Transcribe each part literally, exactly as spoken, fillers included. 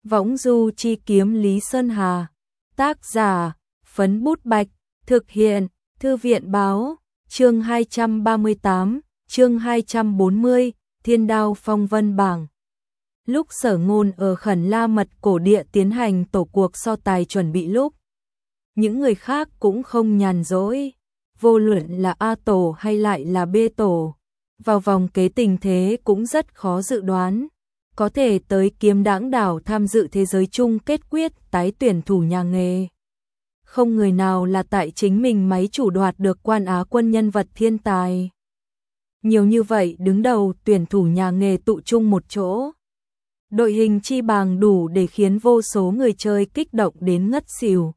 Võng du chi kiếm Lý Sơn Hà. Tác giả, Phấn Bút Bạch. Thực hiện, Thư viện báo. Chương hai trăm ba mươi tám, chương hai trăm bốn mươi, Thiên Đao Phong Vân Bảng. Lúc Sở Ngôn ở Khẩn La Mật Cổ Địa tiến hành tổ cuộc so tài chuẩn bị lúc, những người khác cũng không nhàn rỗi, vô luận là A tổ hay lại là B tổ, vào vòng kế tình thế cũng rất khó dự đoán, có thể tới Kiếm Đãng Đảo tham dự thế giới chung kết quyết tái tuyển thủ nhà nghề. Không người nào là tại chính mình máy chủ đoạt được quan Á quân nhân vật thiên tài. Nhiều như vậy đứng đầu tuyển thủ nhà nghề tụ chung một chỗ. Đội hình chi bằng đủ để khiến vô số người chơi kích động đến ngất xỉu.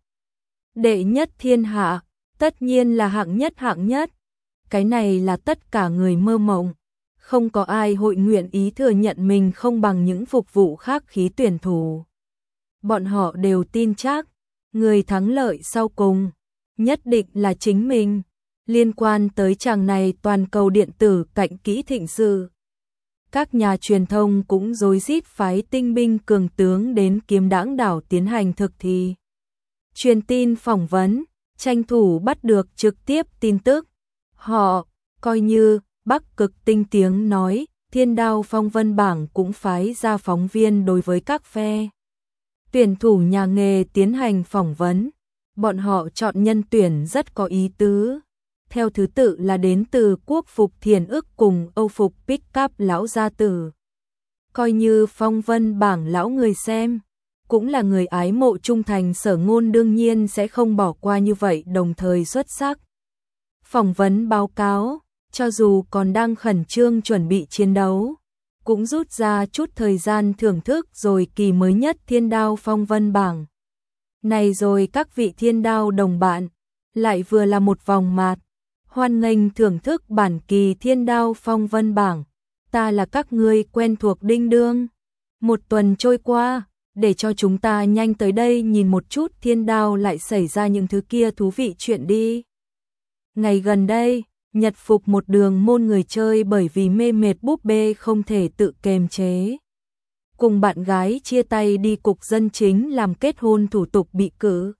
Đệ nhất thiên hạ, tất nhiên là hạng nhất hạng nhất. Cái này là tất cả người mơ mộng. Không có ai hội nguyện ý thừa nhận mình không bằng những phục vụ khác khí tuyển thủ. Bọn họ đều tin chắc, người thắng lợi sau cùng, nhất định là chính mình. Liên quan tới chàng này toàn cầu điện tử cạnh kỹ thịnh sự. Các nhà truyền thông cũng rối rít phái tinh binh cường tướng đến Kiếm Đãng Đảo tiến hành thực thi. Truyền tin phỏng vấn, tranh thủ bắt được trực tiếp tin tức. Họ, coi như, Bắc Cực Tinh tiếng nói, Thiên Đao Phong Vân Bảng cũng phái ra phóng viên đối với các phe tuyển thủ nhà nghề tiến hành phỏng vấn. Bọn họ chọn nhân tuyển rất có ý tứ. Theo thứ tự là đến từ Quốc Phục Thiền Ức cùng Âu Phục Pick-up lão gia tử. Coi như Phong Vân Bảng lão người xem, cũng là người ái mộ trung thành Sở Ngôn đương nhiên sẽ không bỏ qua như vậy đồng thời xuất sắc. Phỏng vấn báo cáo, cho dù còn đang khẩn trương chuẩn bị chiến đấu, cũng rút ra chút thời gian thưởng thức rồi kỳ mới nhất Thiên Đao Phong Vân Bảng. Này rồi các vị thiên đao đồng bạn, lại vừa là một vòng mạt, hoan nghênh thưởng thức bản kỳ Thiên Đao Phong Vân Bảng. Ta là các ngươi quen thuộc Đinh Đương. Một tuần trôi qua, để cho chúng ta nhanh tới đây nhìn một chút thiên đao lại xảy ra những thứ kia thú vị chuyện đi. Ngày gần đây, Nhật Phục một đường môn người chơi bởi vì mê mệt búp bê không thể tự kềm chế. Cùng bạn gái chia tay đi cục dân chính làm kết hôn thủ tục bị cử.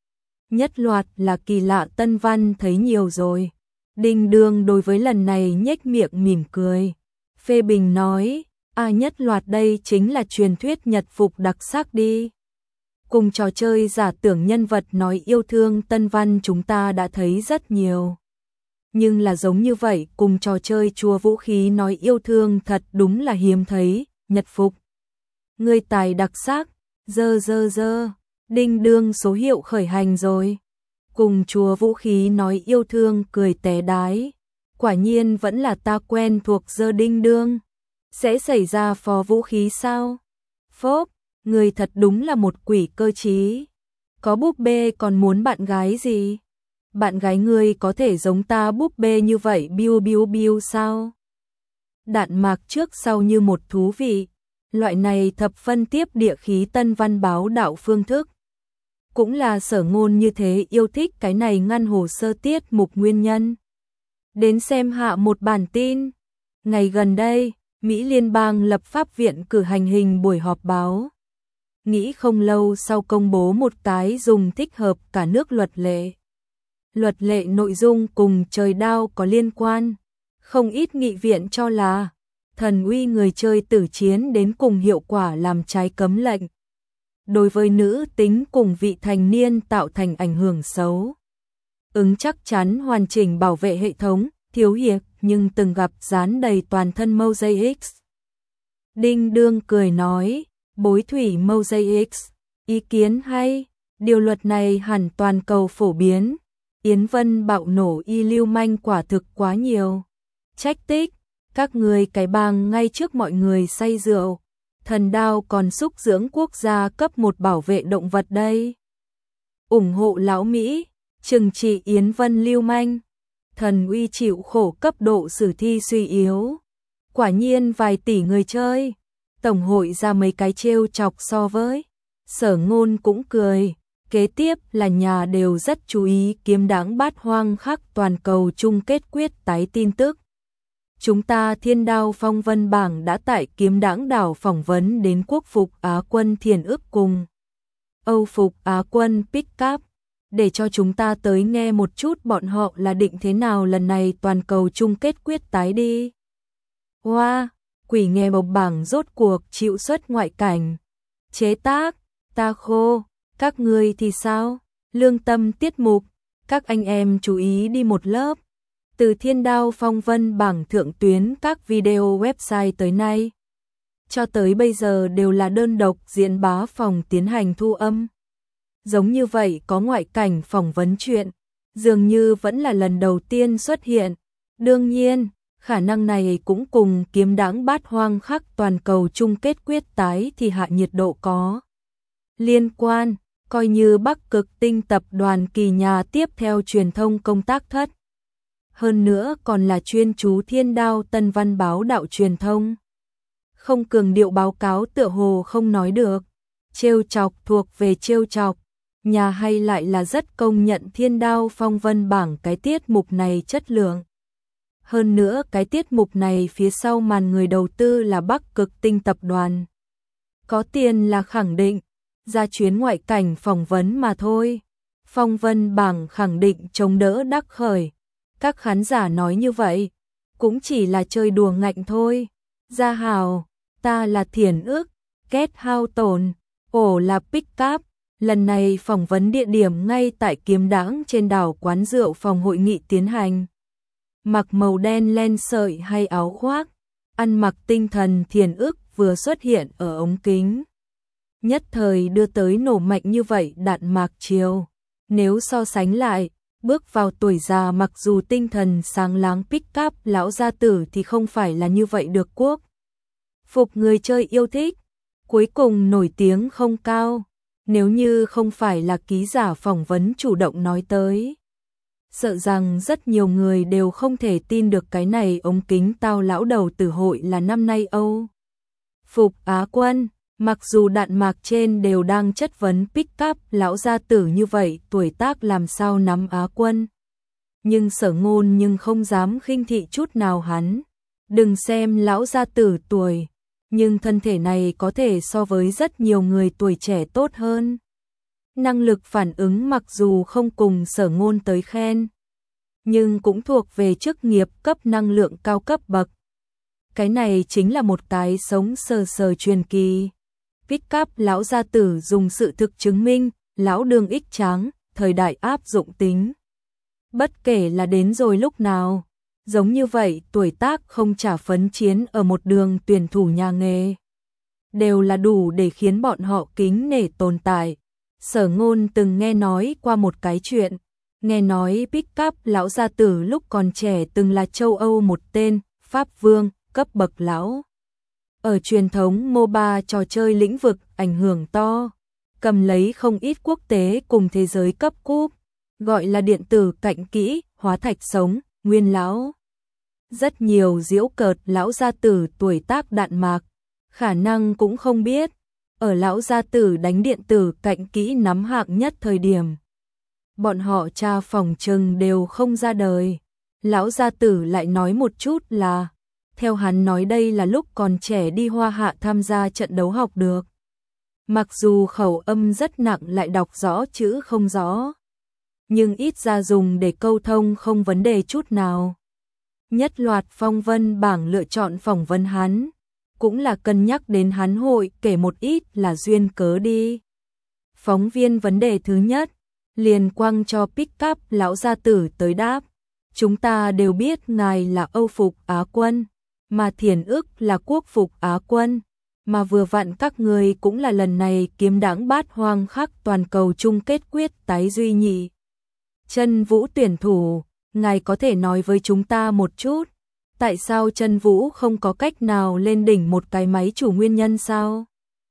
Nhất loạt là kỳ lạ tân văn thấy nhiều rồi. Đinh Đương đối với lần này nhếch miệng mỉm cười. Phê bình nói, à nhất loạt đây chính là truyền thuyết Nhật Phục đặc sắc đi. Cùng trò chơi giả tưởng nhân vật nói yêu thương tân văn chúng ta đã thấy rất nhiều. Nhưng là giống như vậy cùng trò chơi chùa vũ khí nói yêu thương thật đúng là hiếm thấy. Nhật Phục, người tài đặc sắc, dơ dơ dơ, Đinh Đương số hiệu khởi hành rồi. Cùng chùa vũ khí nói yêu thương cười té đái. Quả nhiên vẫn là ta quen thuộc dơ Đinh Đương. Sẽ xảy ra phó vũ khí sao? Phốp, người thật đúng là một quỷ cơ trí. Có búp bê còn muốn bạn gái gì? Bạn gái ngươi có thể giống ta búp bê như vậy biu biu biu sao? Đạn mạc trước sau như một thú vị. Loại này thập phân tiếp địa khí tân văn báo đạo phương thức. Cũng là Sở Ngôn như thế yêu thích cái này ngăn hồ sơ tiết mục nguyên nhân. Đến xem hạ một bản tin. Ngày gần đây, Mỹ Liên bang lập pháp viện cử hành hình buổi họp báo. Nghĩ không lâu sau công bố một tái dùng thích hợp cả nước luật lệ. Luật lệ nội dung cùng trời đao có liên quan. Không ít nghị viện cho là thần uy người chơi tử chiến đến cùng hiệu quả làm trái cấm lệnh. Đối với nữ tính cùng vị thành niên tạo thành ảnh hưởng xấu. Ứng chắc chắn hoàn chỉnh bảo vệ hệ thống, thiếu hiệp nhưng từng gặp dán đầy toàn thân Mosaic. Đinh Đương cười nói, bối thủy Mosaic, ý kiến hay, điều luật này hẳn toàn cầu phổ biến. Yến Vân bạo nổ y lưu manh quả thực quá nhiều. Trách tích, các người cái bang ngay trước mọi người say rượu. Thần đao còn xúc dưỡng quốc gia cấp một bảo vệ động vật đây. ủng hộ lão Mỹ, trừng trị Yến Vân lưu manh. Thần uy chịu khổ cấp độ sử thi suy yếu. Quả nhiên vài tỷ người chơi. Tổng hội ra mấy cái trêu chọc so với. Sở Ngôn cũng cười. Kế tiếp là nhà đều rất chú ý Kiếm Đãng Bát Hoang khắc toàn cầu chung kết quyết tái tin tức. chúng ta Thiên Đao Phong Vân Bảng đã tại Kiếm Đãng Đảo phỏng vấn đến quốc phục Á quân Thiền Ức cùng Âu phục Á quân Pickup, để cho chúng ta tới nghe một chút bọn họ là định thế nào lần này toàn cầu chung kết quyết tái đi. Hoa, wow, quỷ nghe bộc bảng rốt cuộc chịu xuất ngoại cảnh. Chế tác, ta khô, các ngươi thì sao? Lương tâm tiết mục, các anh em chú ý đi một lớp. Từ Thiên Đao Phong Vân Bảng thượng tuyến các video website tới nay, cho tới bây giờ đều là đơn độc diễn bá phòng tiến hành thu âm. Giống như vậy có ngoại cảnh phỏng vấn chuyện, dường như vẫn là lần đầu tiên xuất hiện. Đương nhiên, khả năng này cũng cùng Kiếm Đãng Bát Hoang khắc toàn cầu chung kết quyết tái thì hạ nhiệt độ có liên quan, coi như Bắc Cực Tinh tập đoàn kỳ nhà tiếp theo truyền thông công tác thất. Hơn nữa còn là chuyên chú Thiên Đao Tân Văn báo đạo truyền thông. Không cường điệu báo cáo tựa hồ không nói được. Trêu chọc thuộc về trêu chọc. Nhà hay lại là rất công nhận Thiên Đao Phong Vân Bảng cái tiết mục này chất lượng. Hơn nữa cái tiết mục này phía sau màn người đầu tư là Bắc Cực Tinh tập đoàn. Có tiền là khẳng định, ra chuyến ngoại cảnh phỏng vấn mà thôi. Phong Vân Bảng khẳng định chống đỡ đắc khởi. Các khán giả nói như vậy, cũng chỉ là chơi đùa ngạnh thôi. Gia Hào, ta là Thiền Ức, Kết Hao Tồn, ổ là Pickup. Lần này phỏng vấn địa điểm ngay tại Kiếm Đãng trên đảo quán rượu phòng hội nghị tiến hành. Mặc màu đen len sợi hay áo khoác, ăn mặc tinh thần Thiền Ức vừa xuất hiện ở ống kính. Nhất thời đưa tới nổ mạnh như vậy đạn mạc chiều. Nếu so sánh lại, bước vào tuổi già mặc dù tinh thần sáng láng Pickup lão gia tử thì không phải là như vậy được quốc phục người chơi yêu thích. Cuối cùng nổi tiếng không cao, nếu như không phải là ký giả phỏng vấn chủ động nói tới. Sợ rằng rất nhiều người đều không thể tin được cái này ống kính tao lão đầu tử hội là năm nay Âu phục Á quân. Mặc dù đạn mạc trên đều đang chất vấn Pickup lão gia tử như vậy tuổi tác làm sao nắm Á quân. Nhưng Sở Ngôn nhưng không dám khinh thị chút nào hắn. Đừng xem lão gia tử tuổi, nhưng thân thể này có thể so với rất nhiều người tuổi trẻ tốt hơn. Năng lực phản ứng mặc dù không cùng Sở Ngôn tới khen, nhưng cũng thuộc về chức nghiệp cấp năng lượng cao cấp bậc. Cái này chính là một cái sống sờ sờ truyền kỳ. Pickup lão gia tử dùng sự thực chứng minh, lão đường ích tráng, thời đại áp dụng tính. Bất kể là đến rồi lúc nào, giống như vậy tuổi tác không trả phấn chiến ở một đường tuyển thủ nhà nghề. Đều là đủ để khiến bọn họ kính nể tồn tại. Sở Ngôn từng nghe nói qua một cái chuyện, nghe nói Pickup lão gia tử lúc còn trẻ từng là châu Âu một tên, Pháp Vương, cấp bậc lão. Ở truyền thống MOBA trò chơi lĩnh vực ảnh hưởng to, cầm lấy không ít quốc tế cùng thế giới cấp cúp, gọi là điện tử cạnh kỹ, hóa thạch sống, nguyên lão. Rất nhiều giễu cợt lão gia tử tuổi tác đạn mạc, khả năng cũng không biết, ở lão gia tử đánh điện tử cạnh kỹ nắm hạng nhất thời điểm. Bọn họ cha phòng trừng đều không ra đời. Lão gia tử lại nói một chút là, theo hắn nói đây là lúc còn trẻ đi Hoa Hạ tham gia trận đấu học được. Mặc dù khẩu âm rất nặng lại đọc rõ chữ không rõ, nhưng ít ra dùng để câu thông không vấn đề chút nào. Nhất loạt Phong Vân Bảng lựa chọn phỏng vấn hắn, cũng là cân nhắc đến hắn hội kể một ít là duyên cớ đi. Phóng viên vấn đề thứ nhất, liền quăng cho Pickup lão gia tử tới đáp. Chúng ta đều biết ngài là Âu phục Á quân, mà Thiền Ức là quốc phục Á quân, mà vừa vặn các người cũng là lần này Kiếm Đãng Bát Hoang khắc toàn cầu chung kết quyết tái duy nhị. Chân Vũ tuyển thủ, ngài có thể nói với chúng ta một chút, tại sao Chân Vũ không có cách nào lên đỉnh một cái máy chủ nguyên nhân sao?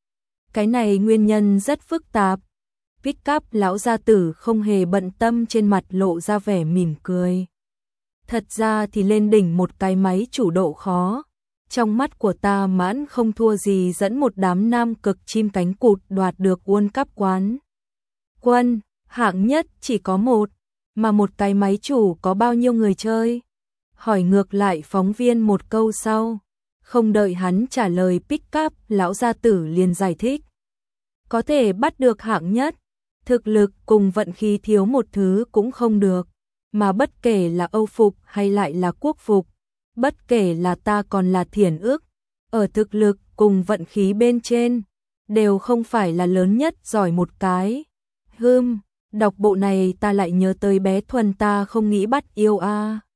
Cái này nguyên nhân rất phức tạp. Pickup lão gia tử không hề bận tâm, trên mặt lộ ra vẻ mỉm cười. Thật ra thì lên đỉnh một cái máy chủ độ khó. Trong mắt của ta mãn không thua gì dẫn một đám nam cực chim cánh cụt đoạt được World Cup quán quân, hạng nhất chỉ có một, mà một cái máy chủ có bao nhiêu người chơi? hỏi ngược lại phóng viên một câu sau. Không đợi hắn trả lời pick up, lão gia tử liền giải thích. Có thể bắt được hạng nhất, thực lực cùng vận khí thiếu một thứ cũng không được. Mà bất kể là Âu phục hay lại là quốc phục, bất kể là ta còn là Thiển Ước, ở thực lực cùng vận khí bên trên, đều không phải là lớn nhất giỏi một cái. Hừm, đọc bộ này ta lại nhớ tới bé Thuần ta không nghĩ bắt yêu a.